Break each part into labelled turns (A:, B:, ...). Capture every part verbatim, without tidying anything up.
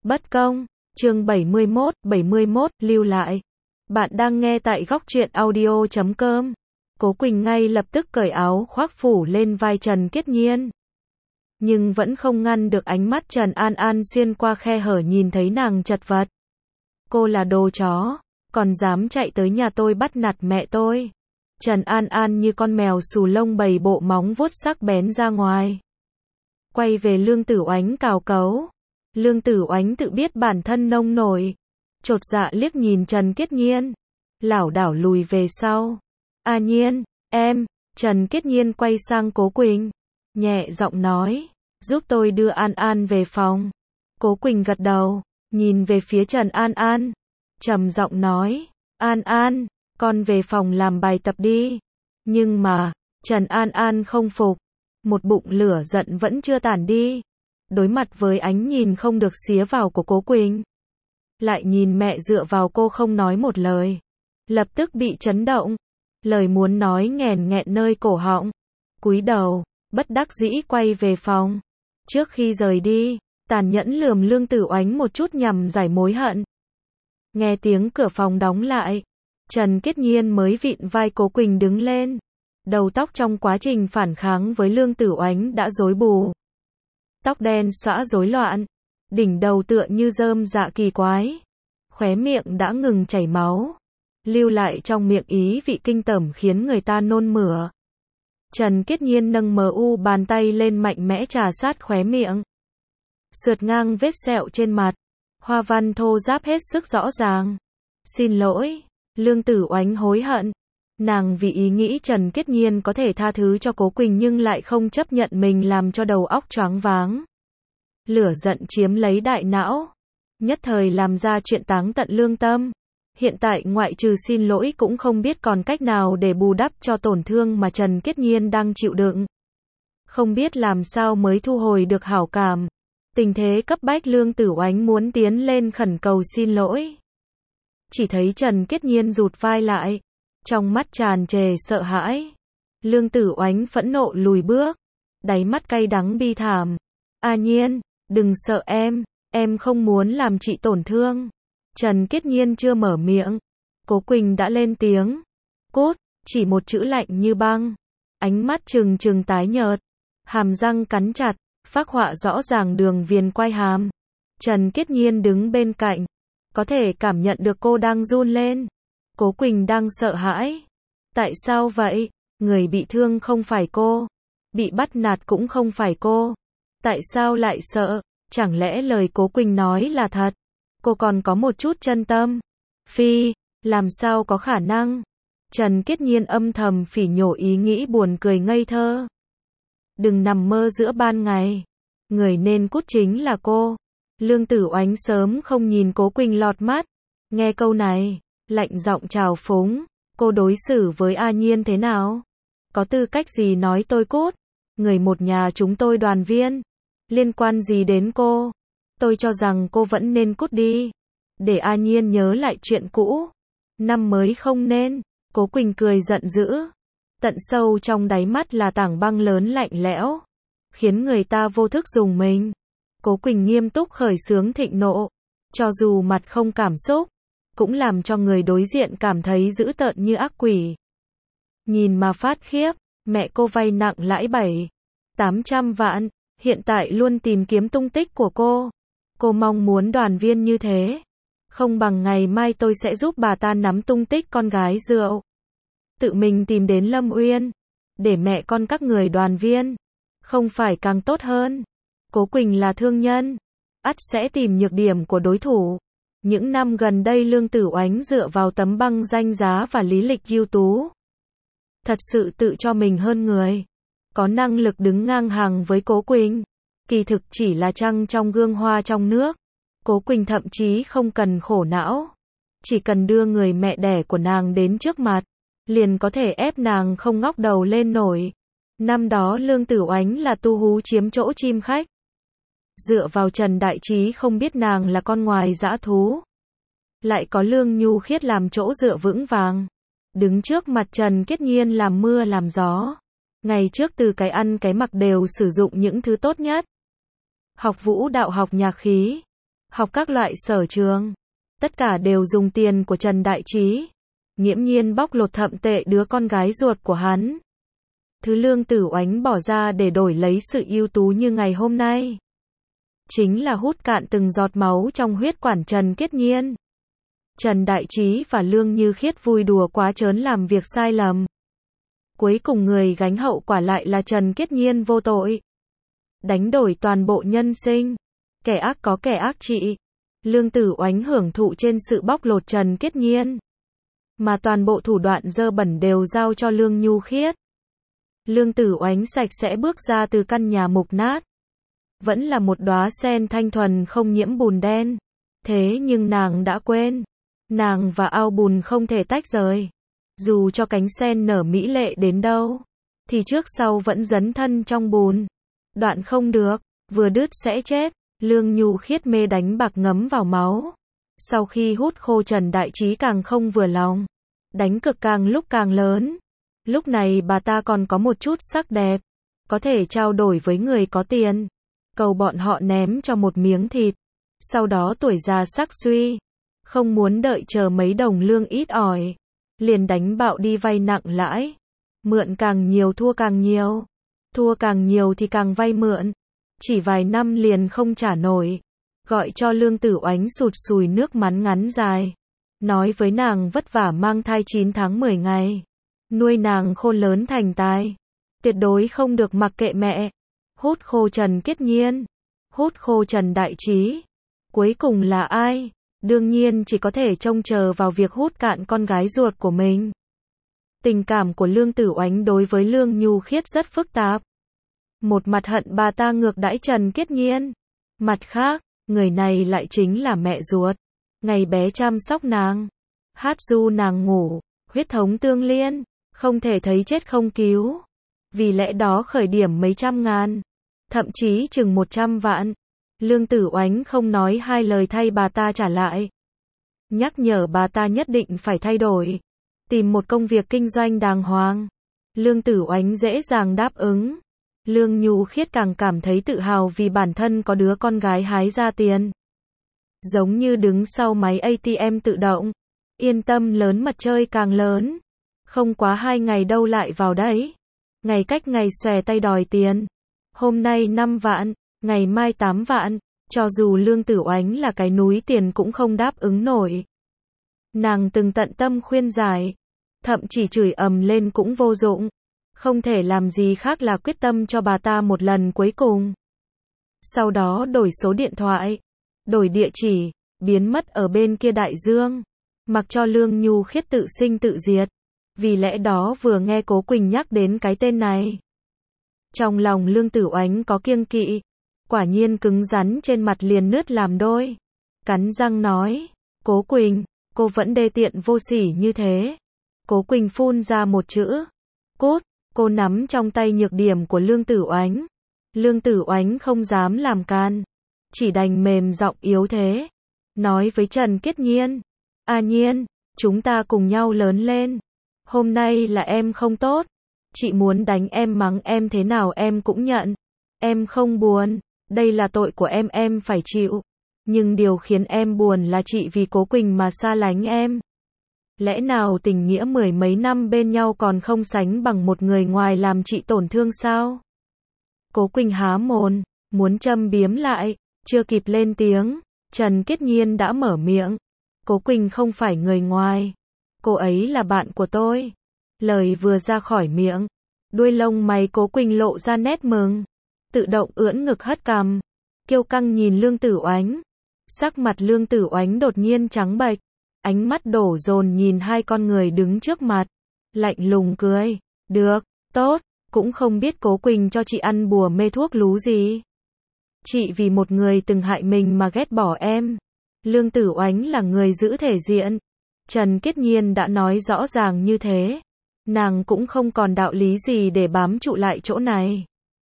A: Bất công, chương bảy mươi mốt, bảy mươi mốt, lưu lại. Bạn đang nghe tại góc truyện audio chấm com. Cố Quỳnh ngay lập tức cởi áo khoác phủ lên vai Trần Kiết Nhiên. Nhưng vẫn không ngăn được ánh mắt Trần An An xuyên qua khe hở nhìn thấy nàng chật vật. Cô là đồ chó, còn dám chạy tới nhà tôi bắt nạt mẹ tôi. Trần An An như con mèo xù lông bầy bộ móng vuốt sắc bén ra ngoài. Quay về Lương Tử Oánh cào cấu. Lương Tử Oánh tự biết bản thân nông nổi. Chột dạ liếc nhìn Trần Kiết Nhiên. Lảo đảo lùi về sau. A Nhiên, em. Trần Kiết Nhiên quay sang Cố Quỳnh. Nhẹ giọng nói. Giúp tôi đưa An An về phòng. Cố Quỳnh gật đầu. Nhìn về phía Trần An An. Trầm giọng nói. An An, con về phòng làm bài tập đi. Nhưng mà, Trần An An không phục. Một bụng lửa giận vẫn chưa tản đi. Đối mặt với ánh nhìn không được xía vào của Cố Quỳnh. Lại nhìn mẹ dựa vào cô không nói một lời. Lập tức bị chấn động. Lời muốn nói nghẹn nghẹn nơi cổ họng. Cúi đầu, bất đắc dĩ quay về phòng. Trước khi rời đi, tàn nhẫn lườm Lương Tử Oánh một chút nhằm giải mối hận. Nghe tiếng cửa phòng đóng lại. Trần Kiết Nhiên mới vịn vai Cố Quỳnh đứng lên. Đầu tóc trong quá trình phản kháng với Lương Tử Oánh đã rối bù. Tóc đen xõa rối loạn. Đỉnh đầu tựa như rơm dạ kỳ quái. Khóe miệng đã ngừng chảy máu. Lưu lại trong miệng ý vị kinh tởm khiến người ta nôn mửa. Trần Kiết Nhiên nâng mờ u bàn tay lên mạnh mẽ trà sát khóe miệng. Sượt ngang vết sẹo trên mặt. Hoa văn thô ráp hết sức rõ ràng. Xin lỗi. Lương Tử Oánh hối hận. Nàng vì ý nghĩ Trần Kiết Nhiên có thể tha thứ cho Cố Quỳnh nhưng lại không chấp nhận mình làm cho đầu óc choáng váng. Lửa giận chiếm lấy đại não. Nhất thời làm ra chuyện táng tận lương tâm. Hiện tại ngoại trừ xin lỗi cũng không biết còn cách nào để bù đắp cho tổn thương mà Trần Kiết Nhiên đang chịu đựng. Không biết làm sao mới thu hồi được hảo cảm. Tình thế cấp bách Lương Tử Oánh muốn tiến lên khẩn cầu xin lỗi. Chỉ thấy Trần Kiết Nhiên rụt vai lại. Trong mắt tràn trề sợ hãi. Lương Tử Oánh phẫn nộ lùi bước. Đáy mắt cay đắng bi thảm. A Nhiên, đừng sợ em. Em không muốn làm chị tổn thương. Trần Kiết Nhiên chưa mở miệng. Cố Quỳnh đã lên tiếng. Cút, chỉ một chữ lạnh như băng. Ánh mắt trừng trừng tái nhợt. Hàm răng cắn chặt. Phác họa rõ ràng đường viền quai hàm. Trần Kiết Nhiên đứng bên cạnh. Có thể cảm nhận được cô đang run lên. Cố Quỳnh đang sợ hãi. Tại sao vậy? Người bị thương không phải cô. Bị bắt nạt cũng không phải cô. Tại sao lại sợ? Chẳng lẽ lời Cố Quỳnh nói là thật? Cô còn có một chút chân tâm. Phi, làm sao có khả năng? Trần Kiết Nhiên âm thầm phỉ nhổ ý nghĩ buồn cười ngây thơ. Đừng nằm mơ giữa ban ngày. Người nên cút chính là cô. Lương Tử Oánh sớm không nhìn Cố Quỳnh lọt mắt. Nghe câu này, lạnh giọng trào phúng. Cô đối xử với A Nhiên thế nào? Có tư cách gì nói tôi cút? Người một nhà chúng tôi đoàn viên. Liên quan gì đến cô? Tôi cho rằng cô vẫn nên cút đi. Để A Nhiên nhớ lại chuyện cũ. Năm mới không nên. Cố Quỳnh cười giận dữ. Tận sâu trong đáy mắt là tảng băng lớn lạnh lẽo. Khiến người ta vô thức rùng mình. Cố Quỳnh nghiêm túc khởi xướng thịnh nộ. Cho dù mặt không cảm xúc. Cũng làm cho người đối diện cảm thấy dữ tợn như ác quỷ. Nhìn mà phát khiếp. Mẹ cô vay nặng lãi bảy, tám trăm vạn. Hiện tại luôn tìm kiếm tung tích của cô. Cô mong muốn đoàn viên như thế. Không bằng ngày mai tôi sẽ giúp bà ta nắm tung tích con gái rượu. Tự mình tìm đến Lâm Uyên. Để mẹ con các người đoàn viên. Không phải càng tốt hơn. Cố Quỳnh là thương nhân. Ắt sẽ tìm nhược điểm của đối thủ. Những năm gần đây Lương Tử Oánh dựa vào tấm băng danh giá và lý lịch ưu tú. Thật sự tự cho mình hơn người. Có năng lực đứng ngang hàng với Cố Quỳnh. Kỳ thực chỉ là trăng trong gương hoa trong nước. Cố Quỳnh thậm chí không cần khổ não. Chỉ cần đưa người mẹ đẻ của nàng đến trước mặt. Liền có thể ép nàng không ngóc đầu lên nổi. Năm đó Lương Tử Oánh là tu hú chiếm chỗ chim khách. Dựa vào Trần Đại Trí không biết nàng là con ngoài dã thú. Lại có Lương Nhu Khiết làm chỗ dựa vững vàng. Đứng trước mặt Trần Kiết Nhiên làm mưa làm gió. Ngày trước từ cái ăn cái mặc đều sử dụng những thứ tốt nhất. Học vũ đạo học nhạc khí. học các loại sở trường. Tất cả đều dùng tiền của Trần Đại Trí. Nghiễm nhiên bóc lột thậm tệ đứa con gái ruột của hắn. Thứ Lương Tử Oánh bỏ ra để đổi lấy sự ưu tú như ngày hôm nay. Chính là hút cạn từng giọt máu trong huyết quản Trần Kiết Nhiên. Trần Đại Trí và Lương Như Khiết vui đùa quá trớn làm việc sai lầm. Cuối cùng người gánh hậu quả lại là Trần Kiết Nhiên vô tội. Đánh đổi toàn bộ nhân sinh. Kẻ ác có kẻ ác trị. Lương Tử Oánh hưởng thụ trên sự bóc lột Trần Kiết Nhiên. Mà toàn bộ thủ đoạn dơ bẩn đều giao cho Lương Nhu Khiết. Lương Tử Oánh sạch sẽ bước ra từ căn nhà mục nát. Vẫn là một đóa sen thanh thuần không nhiễm bùn đen. Thế nhưng nàng đã quên. Nàng và ao bùn không thể tách rời. Dù cho cánh sen nở mỹ lệ đến đâu. Thì trước sau vẫn dấn thân trong bùn. Đoạn không được. Vừa đứt sẽ chết. Lương Nhu Khiết mê đánh bạc ngấm vào máu. Sau khi hút khô Trần Đại Trí càng không vừa lòng. Đánh cực càng lúc càng lớn. Lúc này bà ta còn có một chút sắc đẹp. Có thể trao đổi với người có tiền. Cầu bọn họ ném cho một miếng thịt. Sau đó tuổi già sắc suy. Không muốn đợi chờ mấy đồng lương ít ỏi. Liền đánh bạo đi vay nặng lãi. Mượn càng nhiều thua càng nhiều. Thua càng nhiều thì càng vay mượn. Chỉ vài năm liền không trả nổi. Gọi cho Lương Tử Oánh sụt sùi nước mắn ngắn dài. Nói với nàng vất vả mang thai chín tháng mười ngày. Nuôi nàng khôn lớn thành tài. Tuyệt đối không được mặc kệ mẹ. Hút khô Trần Kiết Nhiên. Hút khô Trần Đại Trí. Cuối cùng là ai? Đương nhiên chỉ có thể trông chờ vào việc hút cạn con gái ruột của mình. Tình cảm của Lương Tử Oánh đối với Lương Nhu Khiết rất phức tạp. Một mặt hận bà ta ngược đãi Trần Kiết Nhiên. Mặt khác, người này lại chính là mẹ ruột. Ngày bé chăm sóc nàng. Hát ru nàng ngủ. Huyết thống tương liên. Không thể thấy chết không cứu. Vì lẽ đó khởi điểm mấy trăm ngàn. Thậm chí chừng một trăm vạn. Lương Tử Oánh không nói hai lời thay bà ta trả lại. Nhắc nhở bà ta nhất định phải thay đổi. Tìm một công việc kinh doanh đàng hoàng. Lương Tử Oánh dễ dàng đáp ứng. Lương Nhu Khiết càng cảm thấy tự hào vì bản thân có đứa con gái hái ra tiền. Giống như đứng sau máy a tê em tự động. Yên tâm lớn mật chơi càng lớn. Không quá hai ngày đâu lại vào đấy. Ngày cách ngày xòe tay đòi tiền. Hôm nay năm vạn, ngày mai tám vạn. Cho dù Lương Tử Oánh là cái núi tiền cũng không đáp ứng nổi. Nàng từng tận tâm khuyên giải. Thậm chỉ chửi ầm lên cũng vô dụng. Không thể làm gì khác là quyết tâm cho bà ta một lần cuối cùng. Sau đó đổi số điện thoại. Đổi địa chỉ. Biến mất ở bên kia đại dương. Mặc cho Lương Nhu Khiết tự sinh tự diệt. Vì lẽ đó vừa nghe Cố Quỳnh nhắc đến cái tên này. Trong lòng Lương Tử Oánh có kiêng kỵ. Quả nhiên cứng rắn trên mặt liền nứt làm đôi. Cắn răng nói. Cố Quỳnh, cô vẫn đê tiện vô sỉ như thế. Cố Quỳnh phun ra một chữ. Cút. Cô nắm trong tay nhược điểm của Lương Tử Oánh. Lương Tử Oánh không dám làm can. Chỉ đành mềm giọng yếu thế. Nói với Trần Kiết Nhiên. A Nhiên, chúng ta cùng nhau lớn lên. Hôm nay là em không tốt. Chị muốn đánh em mắng em thế nào em cũng nhận. Em không buồn. Đây là tội của em em phải chịu. Nhưng điều khiến em buồn là chị vì Cố Quỳnh mà xa lánh em. Lẽ nào tình nghĩa mười mấy năm bên nhau còn không sánh bằng một người ngoài làm chị tổn thương sao? Cố Quỳnh há mồm, muốn châm biếm lại, chưa kịp lên tiếng, Trần Kiết Nhiên đã mở miệng. Cố Quỳnh không phải người ngoài. Cô ấy là bạn của tôi. Lời vừa ra khỏi miệng, đuôi lông mày Cố Quỳnh lộ ra nét mừng. Tự động ưỡn ngực hất cằm. Kiêu căng nhìn Lương Tử Oánh. Sắc mặt Lương Tử Oánh đột nhiên trắng bệch. Ánh mắt đổ dồn nhìn hai con người đứng trước mặt. Lạnh lùng cười. Được, tốt, cũng không biết Cố Quỳnh cho chị ăn bùa mê thuốc lú gì. Chị vì một người từng hại mình mà ghét bỏ em. Lương Tử Oánh là người giữ thể diện. Trần Kiết Nhiên đã nói rõ ràng như thế. Nàng cũng không còn đạo lý gì để bám trụ lại chỗ này.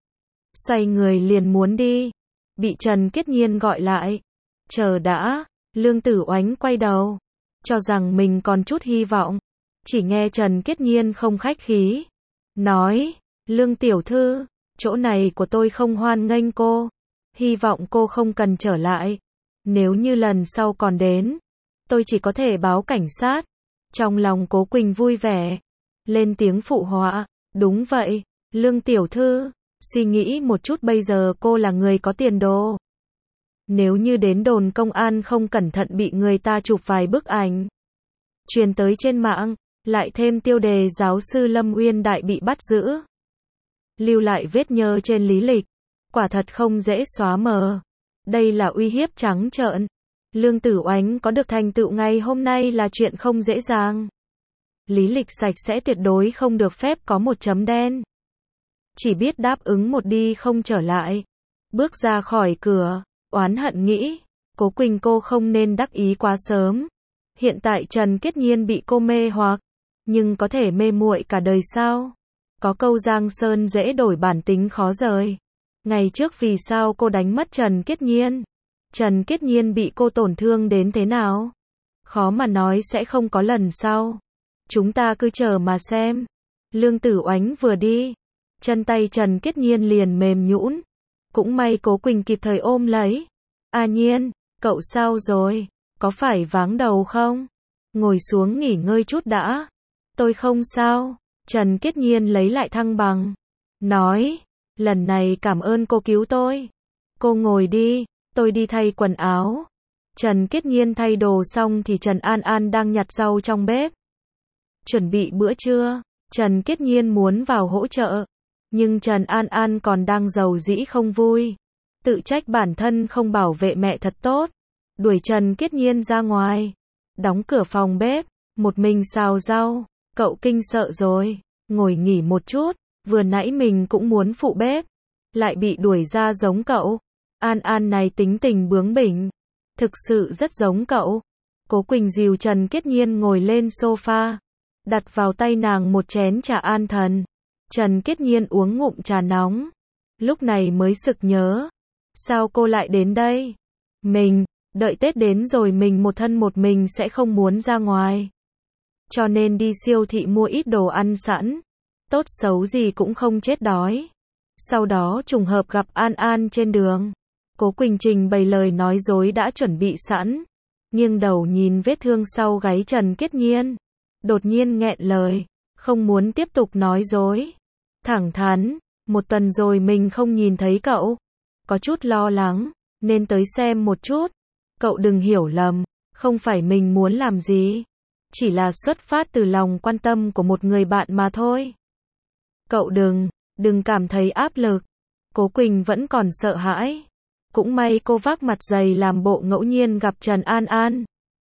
A: Xoay người liền muốn đi. Bị Trần Kiết Nhiên gọi lại. Chờ đã. Lương Tử Oánh quay đầu. Cho rằng mình còn chút hy vọng. Chỉ nghe Trần Kiết Nhiên không khách khí. Nói. Lương tiểu thư. Chỗ này của tôi không hoan nghênh cô. Hy vọng cô không cần trở lại. Nếu như lần sau còn đến, tôi chỉ có thể báo cảnh sát. Trong lòng Cố Quỳnh vui vẻ, lên tiếng phụ họa, đúng vậy, Lương tiểu thư, suy nghĩ một chút bây giờ cô là người có tiền đồ. Nếu như đến đồn công an không cẩn thận bị người ta chụp vài bức ảnh, truyền tới trên mạng, lại thêm tiêu đề giáo sư Lâm Uyên Đại bị bắt giữ, lưu lại vết nhơ trên lý lịch, quả thật không dễ xóa mờ. Đây là uy hiếp trắng trợn. Lương Tử Oánh có được thành tựu ngày hôm nay là chuyện không dễ dàng. Lý lịch sạch sẽ tuyệt đối không được phép có một chấm đen. Chỉ biết đáp ứng một đi không trở lại. Bước ra khỏi cửa, oán hận nghĩ, Cố Quỳnh cô không nên đắc ý quá sớm. Hiện tại Trần Kiết Nhiên bị cô mê hoặc, nhưng có thể mê muội cả đời sao? Có câu Giang Sơn dễ đổi bản tính khó rời. Ngày trước vì sao cô đánh mất Trần Kiết Nhiên? Trần Kiết Nhiên bị cô tổn thương đến thế nào? Khó mà nói sẽ không có lần sau. Chúng ta cứ chờ mà xem. Lương Tử Oánh vừa đi, chân tay Trần Kiết Nhiên liền mềm nhũn. Cũng may Cố Quỳnh kịp thời ôm lấy. A Nhiên, cậu sao rồi? Có phải váng đầu không? Ngồi xuống nghỉ ngơi chút đã. Tôi không sao. Trần Kiết Nhiên lấy lại thăng bằng. Nói, lần này cảm ơn cô cứu tôi. Cô ngồi đi, tôi đi thay quần áo. Trần Kiết Nhiên thay đồ xong thì Trần An An đang nhặt rau trong bếp. Chuẩn bị bữa trưa, Trần Kiết Nhiên muốn vào hỗ trợ. Nhưng Trần An An còn đang giàu dĩ không vui. Tự trách bản thân không bảo vệ mẹ thật tốt. Đuổi Trần Kiết Nhiên ra ngoài. Đóng cửa phòng bếp, một mình xào rau. Cậu kinh sợ rồi, ngồi nghỉ một chút. Vừa nãy mình cũng muốn phụ bếp, lại bị đuổi ra giống cậu. An An này tính tình bướng bỉnh, thực sự rất giống cậu. Cố Quỳnh dìu Trần Kiết Nhiên ngồi lên sofa, đặt vào tay nàng một chén trà an thần. Trần Kiết Nhiên uống ngụm trà nóng, lúc này mới sực nhớ. Sao cô lại đến đây? Mình, đợi Tết đến rồi mình một thân một mình sẽ không muốn ra ngoài. Cho nên đi siêu thị mua ít đồ ăn sẵn. Tốt xấu gì cũng không chết đói. Sau đó trùng hợp gặp An An trên đường. Cố Quỳnh trình bày lời nói dối đã chuẩn bị sẵn. Nghiêng đầu nhìn vết thương sau gáy Trần Kiết Nhiên. Đột nhiên nghẹn lời. Không muốn tiếp tục nói dối. Thẳng thắn. Một tuần rồi mình không nhìn thấy cậu. Có chút lo lắng. Nên tới xem một chút. Cậu đừng hiểu lầm. Không phải mình muốn làm gì. Chỉ là xuất phát từ lòng quan tâm của một người bạn mà thôi. Cậu đừng, đừng cảm thấy áp lực. Cố Quỳnh vẫn còn sợ hãi. Cũng may cô vác mặt dày làm bộ ngẫu nhiên gặp Trần An An.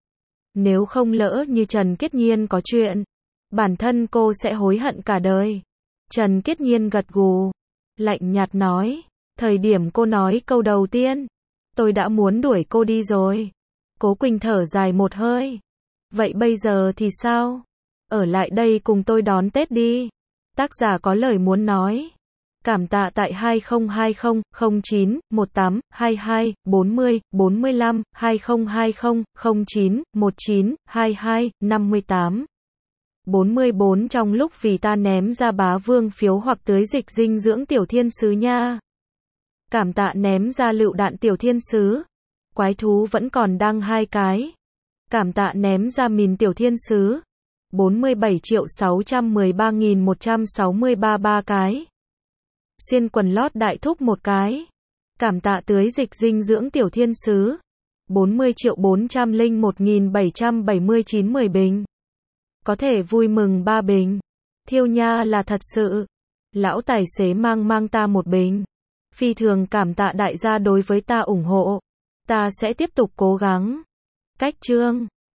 A: Nếu không lỡ như Trần Kiết Nhiên có chuyện, bản thân cô sẽ hối hận cả đời. Trần Kiết Nhiên gật gù, lạnh nhạt nói, thời điểm cô nói câu đầu tiên, tôi đã muốn đuổi cô đi rồi. Cố Quỳnh thở dài một hơi. Vậy bây giờ thì sao? Ở lại đây cùng tôi đón Tết đi. Tác giả có lời muốn nói. Cảm tạ tại hai không hai không không chín một tám hai hai bốn không bốn lăm hai không hai không không chín một chín hai hai năm tám bốn mươi bốn trong lúc vì ta ném ra bá vương phiếu hoặc tưới dịch dinh dưỡng tiểu thiên sứ nha. Cảm tạ ném ra lựu đạn tiểu thiên sứ. Quái thú vẫn còn đăng hai cái. Cảm tạ ném ra mìn tiểu thiên sứ. bốn mươi bảy triệu sáu trăm mười ba nghìn một trăm sáu mươi ba ba cái. Xuyên quần lót đại thúc một cái. Cảm tạ tưới dịch dinh dưỡng tiểu thiên sứ. bốn mươi triệu bốn trăm lẻ một nghìn bảy trăm bảy mươi chín mười bình. Có thể vui mừng ba bình. Thiêu nha là thật sự. Lão tài xế mang mang ta một bình. Phi thường cảm tạ đại gia đối với ta ủng hộ. Ta sẽ tiếp tục cố gắng. Cách chương